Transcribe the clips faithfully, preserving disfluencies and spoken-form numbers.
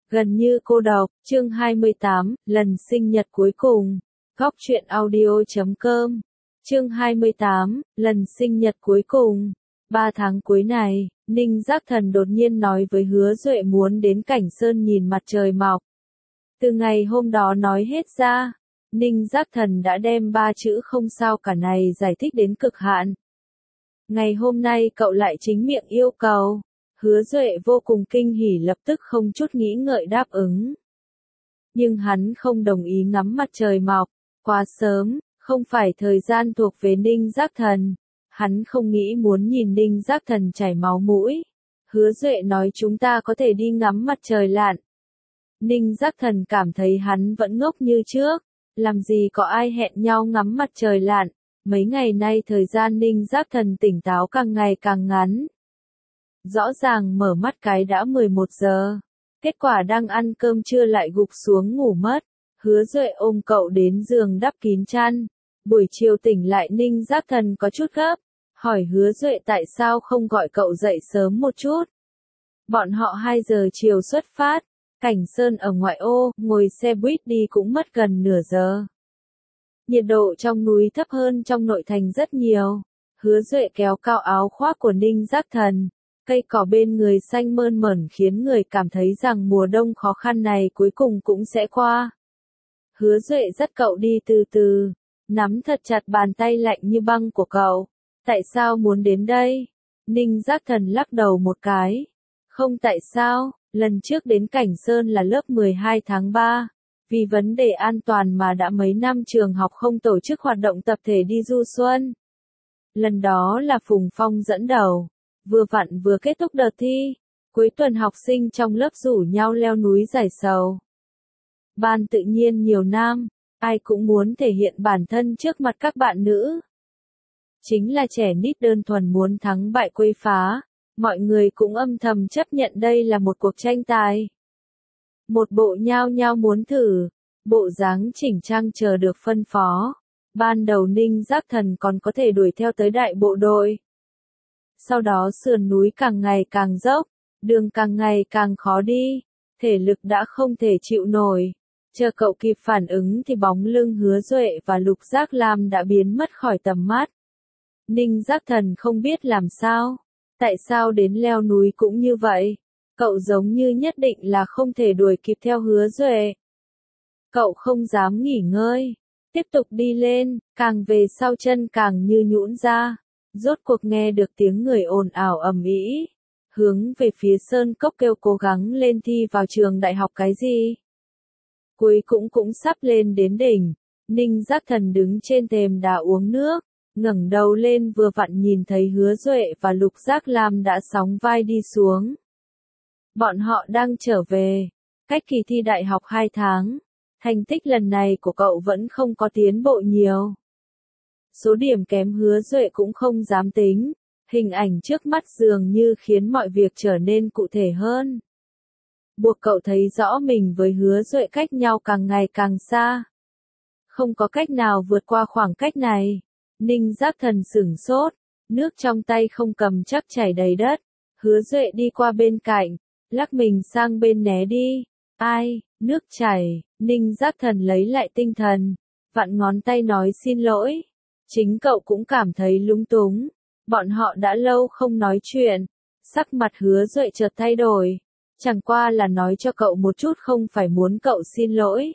Gần như cô độc, chương hai mươi tám, lần sinh nhật cuối cùng. Góc truyện audio chấm com. Chương hai mươi tám, lần sinh nhật cuối cùng. Ba tháng cuối này, Ninh Giác Thần đột nhiên nói với Hứa Duệ muốn đến Cảnh Sơn nhìn mặt trời mọc. Từ ngày hôm đó nói hết ra, Ninh Giác Thần đã đem ba chữ không sao cả này giải thích đến cực hạn. Ngày hôm nay cậu lại chính miệng yêu cầu. Hứa Duệ vô cùng kinh hỉ, lập tức không chút nghĩ ngợi đáp ứng. Nhưng hắn không đồng ý ngắm mặt trời mọc, quá sớm, không phải thời gian thuộc về Ninh Giác Thần. Hắn không nghĩ muốn nhìn Ninh Giác Thần chảy máu mũi. Hứa Duệ nói chúng ta có thể đi ngắm mặt trời lặn. Ninh Giác Thần cảm thấy hắn vẫn ngốc như trước, làm gì có ai hẹn nhau ngắm mặt trời lặn. Mấy ngày nay thời gian Ninh Giác Thần tỉnh táo càng ngày càng ngắn. Rõ ràng mở mắt cái đã mười một giờ. Kết quả đang ăn cơm trưa lại gục xuống ngủ mất. Hứa Duệ ôm cậu đến giường đắp kín chăn. Buổi chiều tỉnh lại Ninh Giác Thần có chút gấp. Hỏi Hứa Duệ tại sao không gọi cậu dậy sớm một chút. Bọn họ hai giờ chiều xuất phát. Cảnh Sơn ở ngoại ô, ngồi xe buýt đi cũng mất gần nửa giờ. Nhiệt độ trong núi thấp hơn trong nội thành rất nhiều. Hứa Duệ kéo cao áo khoác của Ninh Giác Thần. Cây cỏ bên người xanh mơn mởn khiến người cảm thấy rằng mùa đông khó khăn này cuối cùng cũng sẽ qua. Hứa Duệ dắt cậu đi từ từ, nắm thật chặt bàn tay lạnh như băng của cậu. Tại sao muốn đến đây? Ninh Giác Thần lắc đầu một cái. Không tại sao, lần trước đến Cảnh Sơn là lớp mười hai tháng ba. Vì vấn đề an toàn mà đã mấy năm trường học không tổ chức hoạt động tập thể đi du xuân. Lần đó là Phùng Phong dẫn đầu. Vừa vặn vừa kết thúc đợt thi, cuối tuần học sinh trong lớp rủ nhau leo núi giải sầu. Ban tự nhiên nhiều nam, ai cũng muốn thể hiện bản thân trước mặt các bạn nữ. Chính là trẻ nít đơn thuần muốn thắng bại quấy phá, mọi người cũng âm thầm chấp nhận đây là một cuộc tranh tài. Một bộ nhao nhao muốn thử, bộ dáng chỉnh trang chờ được phân phó. Ban đầu Ninh Giác Thần còn có thể đuổi theo tới đại bộ đội. Sau đó sườn núi càng ngày càng dốc, đường càng ngày càng khó đi, thể lực đã không thể chịu nổi. Chờ cậu kịp phản ứng thì bóng lưng Hứa Duệ và Lục Giác Lam đã biến mất khỏi tầm mắt. Ninh Giác Thần không biết làm sao, tại sao đến leo núi cũng như vậy, cậu giống như nhất định là không thể đuổi kịp theo Hứa Duệ. Cậu không dám nghỉ ngơi, tiếp tục đi lên, càng về sau chân càng như nhũn ra. Rốt cuộc nghe được tiếng người ồn ào ầm ĩ, hướng về phía Sơn Cốc kêu cố gắng lên thi vào trường đại học cái gì. Cuối cũng cũng sắp lên đến đỉnh, Ninh Giác Thần đứng trên thềm đá uống nước, ngẩng đầu lên vừa vặn nhìn thấy Hứa Duệ và Lục Giác Lam đã sóng vai đi xuống. Bọn họ đang trở về, cách kỳ thi đại học hai tháng, thành tích lần này của cậu vẫn không có tiến bộ nhiều. Số điểm kém Hứa Duệ cũng không dám tính, hình ảnh trước mắt dường như khiến mọi việc trở nên cụ thể hơn. Buộc cậu thấy rõ mình với Hứa Duệ cách nhau càng ngày càng xa. Không có cách nào vượt qua khoảng cách này. Ninh Giác Thần sửng sốt, nước trong tay không cầm chắc chảy đầy đất. Hứa Duệ đi qua bên cạnh, lắc mình sang bên né đi. Ai, nước chảy, Ninh Giác Thần lấy lại tinh thần, vặn ngón tay nói xin lỗi. Chính cậu cũng cảm thấy lúng túng, bọn họ đã lâu không nói chuyện, sắc mặt Hứa Duệ chợt thay đổi, chẳng qua là nói cho cậu một chút không phải muốn cậu xin lỗi.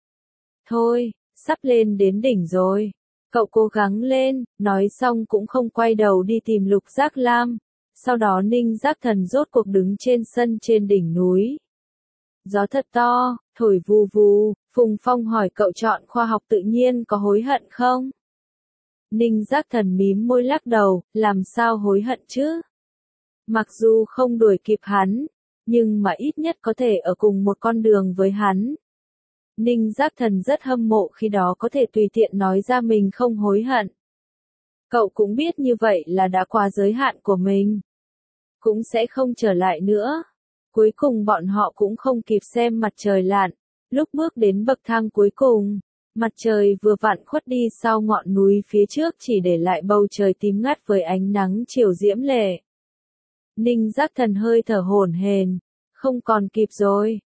Thôi, sắp lên đến đỉnh rồi, cậu cố gắng lên, nói xong cũng không quay đầu đi tìm Lục Giác Lam, sau đó Ninh Giác Thần rốt cuộc đứng trên sân trên đỉnh núi. Gió thật to, thổi vù vù, Phùng Phong hỏi cậu chọn khoa học tự nhiên có hối hận không? Ninh Giác Thần mím môi lắc đầu, làm sao hối hận chứ? Mặc dù không đuổi kịp hắn, nhưng mà ít nhất có thể ở cùng một con đường với hắn. Ninh Giác Thần rất hâm mộ khi đó có thể tùy tiện nói ra mình không hối hận. Cậu cũng biết như vậy là đã qua giới hạn của mình. Cũng sẽ không trở lại nữa. Cuối cùng bọn họ cũng không kịp xem mặt trời lặn. Lúc bước đến bậc thang cuối cùng, mặt trời vừa vặn khuất đi sau ngọn núi phía trước chỉ để lại bầu trời tím ngắt với ánh nắng chiều diễm lệ. Ninh Giác Thần hơi thở hổn hển, không còn kịp rồi,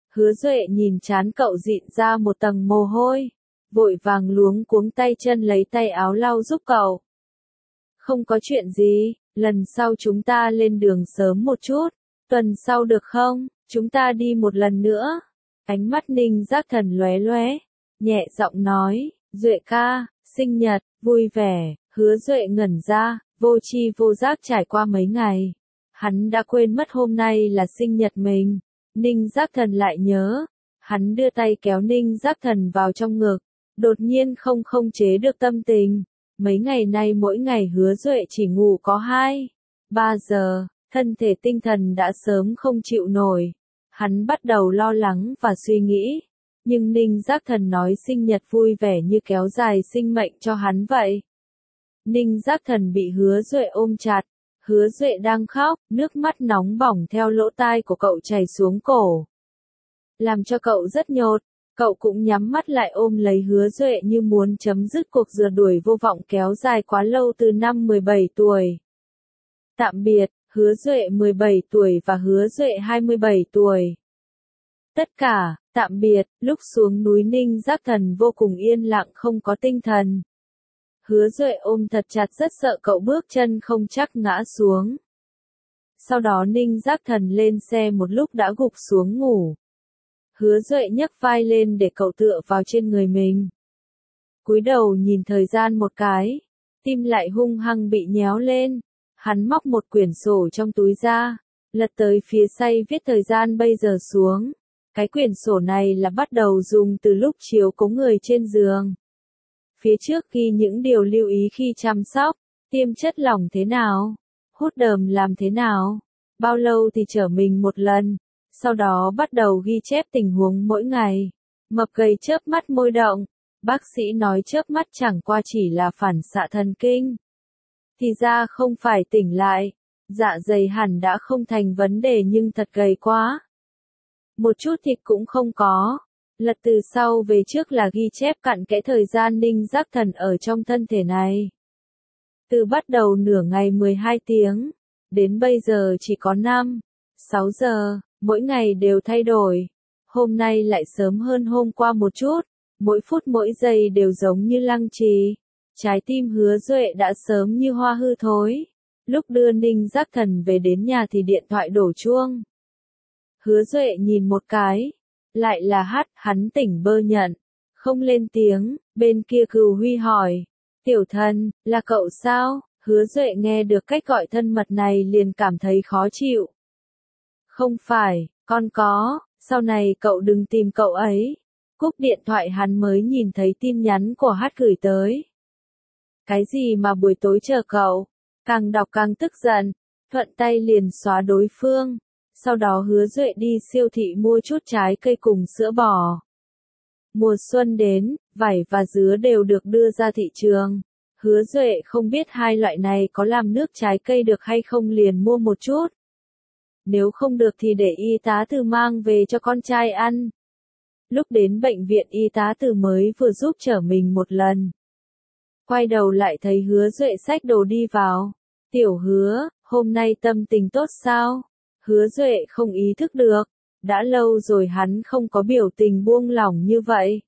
Hứa Duệ nhìn trán cậu dịn ra một tầng mồ hôi, vội vàng luống cuống tay chân lấy tay áo lau giúp cậu. Không có chuyện gì, lần sau chúng ta lên đường sớm một chút, tuần sau được không, chúng ta đi một lần nữa. Ánh mắt Ninh Giác Thần lóe lóe, nhẹ giọng nói, Duệ ca, sinh nhật, vui vẻ. Hứa Duệ ngẩn ra, vô tri vô giác trải qua mấy ngày. Hắn đã quên mất hôm nay là sinh nhật mình. Ninh Giác Thần lại nhớ. Hắn đưa tay kéo Ninh Giác Thần vào trong ngực. Đột nhiên không không chế được tâm tình. Mấy ngày nay mỗi ngày Hứa Duệ chỉ ngủ có hai, ba giờ. Thân thể tinh thần đã sớm không chịu nổi. Hắn bắt đầu lo lắng và suy nghĩ. Nhưng Ninh Giác Thần nói sinh nhật vui vẻ như kéo dài sinh mệnh cho hắn vậy. Ninh Giác Thần bị Hứa Duệ ôm chặt. Hứa Duệ đang khóc, nước mắt nóng bỏng theo lỗ tai của cậu chảy xuống cổ. Làm cho cậu rất nhột, cậu cũng nhắm mắt lại ôm lấy Hứa Duệ như muốn chấm dứt cuộc rượt đuổi vô vọng kéo dài quá lâu từ năm mười bảy tuổi. Tạm biệt, Hứa Duệ mười bảy tuổi và Hứa Duệ hai mươi bảy tuổi. Tất cả, tạm biệt, lúc xuống núi Ninh Giác Thần vô cùng yên lặng không có tinh thần. Hứa Duệ ôm thật chặt rất sợ cậu bước chân không chắc ngã xuống. Sau đó Ninh Giác Thần lên xe một lúc đã gục xuống ngủ. Hứa Duệ nhấc vai lên để cậu tựa vào trên người mình. Cúi đầu nhìn thời gian một cái, tim lại hung hăng bị nhéo lên. Hắn móc một quyển sổ trong túi ra, lật tới phía say viết thời gian bây giờ xuống. Cái quyển sổ này là bắt đầu dùng từ lúc chiếu cố người trên giường. Phía trước ghi những điều lưu ý khi chăm sóc, tiêm chất lỏng thế nào, hút đờm làm thế nào, bao lâu thì chở mình một lần. Sau đó bắt đầu ghi chép tình huống mỗi ngày. Mập gầy chớp mắt môi động, bác sĩ nói chớp mắt chẳng qua chỉ là phản xạ thần kinh. Thì ra không phải tỉnh lại, dạ dày hẳn đã không thành vấn đề nhưng thật gầy quá. Một chút thịt cũng không có. Lật từ sau về trước là ghi chép cặn kẽ thời gian Ninh Giác Thần ở trong thân thể này. Từ bắt đầu nửa ngày mười hai tiếng, đến bây giờ chỉ có năm, sáu giờ, mỗi ngày đều thay đổi. Hôm nay lại sớm hơn hôm qua một chút, mỗi phút mỗi giây đều giống như lăng trì. Trái tim Hứa Duệ đã sớm như hoa hư thối. Lúc đưa Ninh Giác Thần về đến nhà thì điện thoại đổ chuông. Hứa Duệ nhìn một cái, lại là hát, hắn tỉnh bơ nhận, không lên tiếng, bên kia Cửu Huy hỏi, tiểu thần, là cậu sao? Hứa Duệ nghe được cách gọi thân mật này liền cảm thấy khó chịu. Không phải, con có, sau này cậu đừng tìm cậu ấy. Cúp điện thoại hắn mới nhìn thấy tin nhắn của hát gửi tới. Cái gì mà buổi tối chờ cậu? Càng đọc càng tức giận, thuận tay liền xóa đối phương. Sau đó Hứa Duệ đi siêu thị mua chút trái cây cùng sữa bò. Mùa xuân đến, vải và dứa đều được đưa ra thị trường. Hứa Duệ không biết hai loại này có làm nước trái cây được hay không liền mua một chút. Nếu không được thì để y tá Từ mang về cho con trai ăn. Lúc đến bệnh viện y tá Từ mới vừa giúp chở mình một lần. Quay đầu lại thấy Hứa Duệ xách đồ đi vào. Tiểu Hứa, hôm nay tâm tình tốt sao? Hứa Duệ không ý thức được. Đã lâu rồi hắn không có biểu tình buông lỏng như vậy.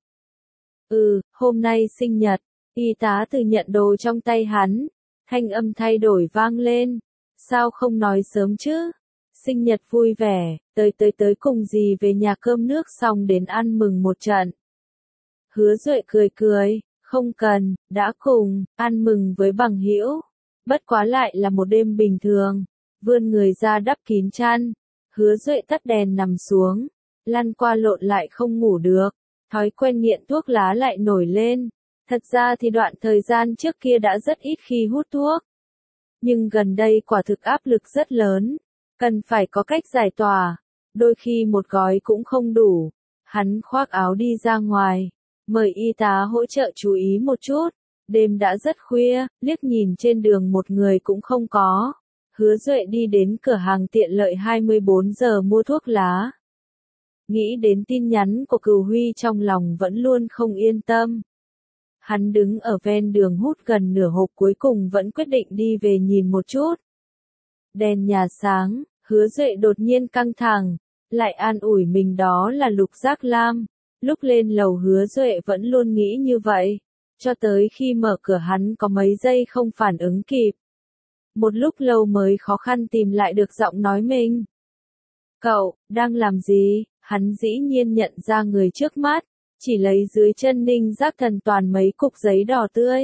Ừ, hôm nay sinh nhật. Y tá Từ nhận đồ trong tay hắn. Thanh âm thay đổi vang lên. Sao không nói sớm chứ? Sinh nhật vui vẻ, tới tới tới cùng gì về nhà cơm nước xong đến ăn mừng một trận. Hứa Duệ cười cười, không cần, đã cùng, ăn mừng với bằng hữu. Bất quá lại là một đêm bình thường, vươn người ra đắp kín chăn. Hứa Duệ tắt đèn nằm xuống, lăn qua lộn lại không ngủ được, thói quen nghiện thuốc lá lại nổi lên. Thật ra thì đoạn thời gian trước kia đã rất ít khi hút thuốc. Nhưng gần đây quả thực áp lực rất lớn. Cần phải có cách giải tỏa, đôi khi một gói cũng không đủ. Hắn khoác áo đi ra ngoài, mời y tá hỗ trợ chú ý một chút. Đêm đã rất khuya, liếc nhìn trên đường một người cũng không có. Hứa Duệ đi đến cửa hàng tiện lợi hai mươi bốn giờ mua thuốc lá. Nghĩ đến tin nhắn của Cửu Huy trong lòng vẫn luôn không yên tâm. Hắn đứng ở ven đường hút gần nửa hộp cuối cùng vẫn quyết định đi về nhìn một chút. Đèn nhà sáng. Hứa Duệ đột nhiên căng thẳng, lại an ủi mình đó là Lục Giác Lam. Lúc lên lầu Hứa Duệ vẫn luôn nghĩ như vậy, cho tới khi mở cửa hắn có mấy giây không phản ứng kịp. Một lúc lâu mới khó khăn tìm lại được giọng nói mình. Cậu, đang làm gì? Hắn dĩ nhiên nhận ra người trước mắt, chỉ lấy dưới chân Ninh Giác Thần toàn mấy cục giấy đỏ tươi.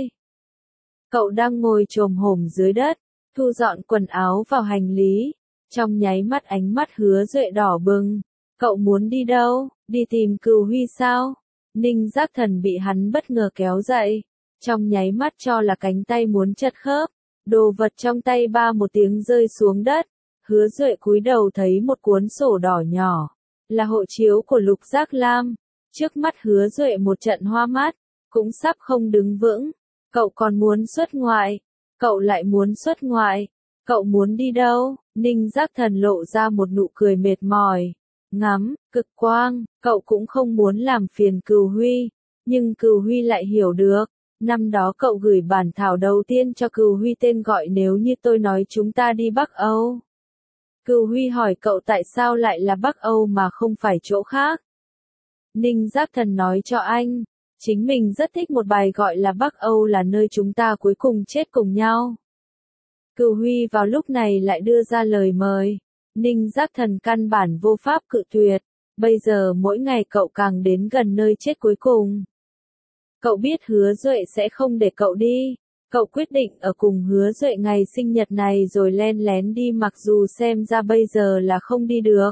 Cậu đang ngồi chồm hổm dưới đất, thu dọn quần áo vào hành lý. Trong nháy mắt ánh mắt Hứa Duệ đỏ bừng. Cậu muốn đi đâu? Đi tìm Cửu Huy sao? Ninh Giác Thần bị hắn bất ngờ kéo dậy. Trong nháy mắt cho là cánh tay muốn chật khớp. Đồ vật trong tay ba một tiếng rơi xuống đất. Hứa Duệ cúi đầu thấy một cuốn sổ đỏ nhỏ. Là hộ chiếu của Lục Giác Lam. Trước mắt Hứa Duệ một trận hoa mắt. Cũng sắp không đứng vững. Cậu còn muốn xuất ngoại. Cậu lại muốn xuất ngoại. Cậu muốn đi đâu? Ninh Giác Thần lộ ra một nụ cười mệt mỏi. Ngắm, cực quang, cậu cũng không muốn làm phiền Cửu Huy. Nhưng Cửu Huy lại hiểu được. Năm đó cậu gửi bản thảo đầu tiên cho Cửu Huy tên gọi nếu như tôi nói chúng ta đi Bắc Âu. Cửu Huy hỏi cậu tại sao lại là Bắc Âu mà không phải chỗ khác. Ninh Giác Thần nói cho anh, chính mình rất thích một bài gọi là Bắc Âu là nơi chúng ta cuối cùng chết cùng nhau. Cửu Huy vào lúc này lại đưa ra lời mời. Ninh Giác Thần căn bản vô pháp cự tuyệt. Bây giờ mỗi ngày cậu càng đến gần nơi chết cuối cùng. Cậu biết Hứa Duệ sẽ không để cậu đi. Cậu quyết định ở cùng Hứa Duệ ngày sinh nhật này rồi len lén đi mặc dù xem ra bây giờ là không đi được.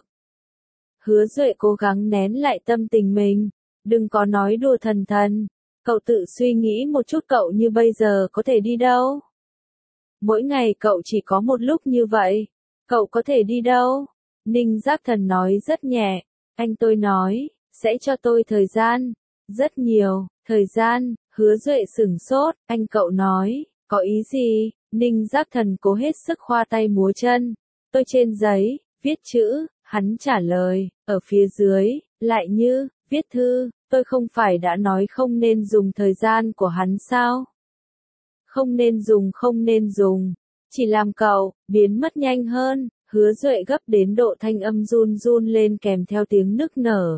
Hứa Duệ cố gắng nén lại tâm tình mình. Đừng có nói đùa thần thần. Cậu tự suy nghĩ một chút cậu như bây giờ có thể đi đâu. Mỗi ngày cậu chỉ có một lúc như vậy. Cậu có thể đi đâu? Ninh Giác Thần nói rất nhẹ. Anh tôi nói, sẽ cho tôi thời gian. Rất nhiều, thời gian. Hứa Duệ sửng sốt. Anh cậu nói, có ý gì? Ninh Giác Thần cố hết sức khoa tay múa chân. Tôi trên giấy, viết chữ. Hắn trả lời, ở phía dưới, lại như, viết thư. Tôi không phải đã nói không nên dùng thời gian của hắn sao? Không nên dùng không nên dùng. Chỉ làm cậu, biến mất nhanh hơn. Hứa Duệ gấp đến độ thanh âm run run lên kèm theo tiếng nức nở.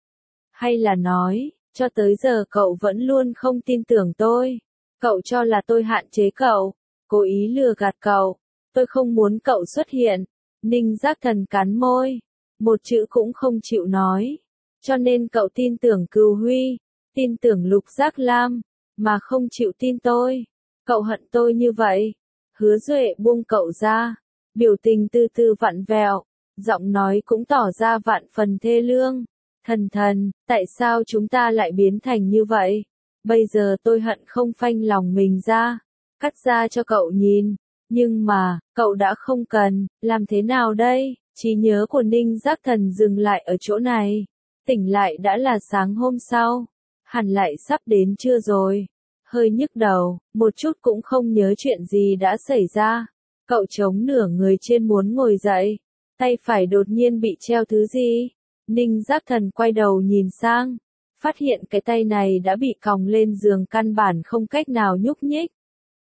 Hay là nói, cho tới giờ cậu vẫn luôn không tin tưởng tôi. Cậu cho là tôi hạn chế cậu, cố ý lừa gạt cậu. Tôi không muốn cậu xuất hiện. Ninh Giác Thần cắn môi. Một chữ cũng không chịu nói. Cho nên cậu tin tưởng Cửu Huy, tin tưởng Lục Giác Lam, mà không chịu tin tôi. Cậu hận tôi như vậy. Hứa Duệ buông cậu ra. Biểu tình từ từ vặn vẹo. Giọng nói cũng tỏ ra vạn phần thê lương. Thần thần, tại sao chúng ta lại biến thành như vậy? Bây giờ tôi hận không phanh lòng mình ra. Cắt ra cho cậu nhìn. Nhưng mà, cậu đã không cần. Làm thế nào đây? Trí nhớ của Ninh Giác Thần dừng lại ở chỗ này. Tỉnh lại đã là sáng hôm sau. Hẳn lại sắp đến trưa rồi. Hơi nhức đầu, một chút cũng không nhớ chuyện gì đã xảy ra. Cậu chống nửa người trên muốn ngồi dậy. Tay phải đột nhiên bị treo thứ gì. Ninh Giác Thần quay đầu nhìn sang. Phát hiện cái tay này đã bị còng lên giường căn bản không cách nào nhúc nhích.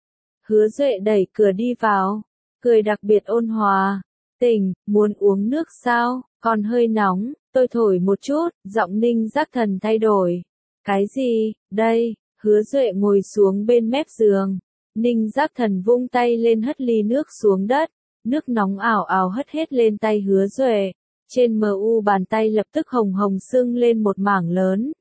Hứa Duệ đẩy cửa đi vào. Cười đặc biệt ôn hòa. Tỉnh, muốn uống nước sao? Còn hơi nóng, tôi thổi một chút. Giọng Ninh Giác Thần thay đổi. Cái gì? Đây. Hứa Duệ ngồi xuống bên mép giường. Ninh Giác Thần vung tay lên hất ly nước xuống đất. Nước nóng ảo ảo hất hết lên tay Hứa Duệ. Trên mờ u bàn tay lập tức hồng hồng sưng lên một mảng lớn.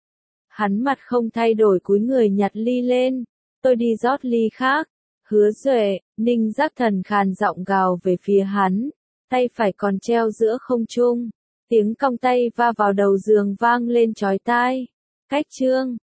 Hắn mặt không thay đổi cúi người nhặt ly lên. Tôi đi rót ly khác. Hứa Duệ, Ninh Giác Thần khàn giọng gào về phía hắn. Tay phải còn treo giữa không trung. Tiếng cong tay va vào đầu giường vang lên chói tai. Cách chương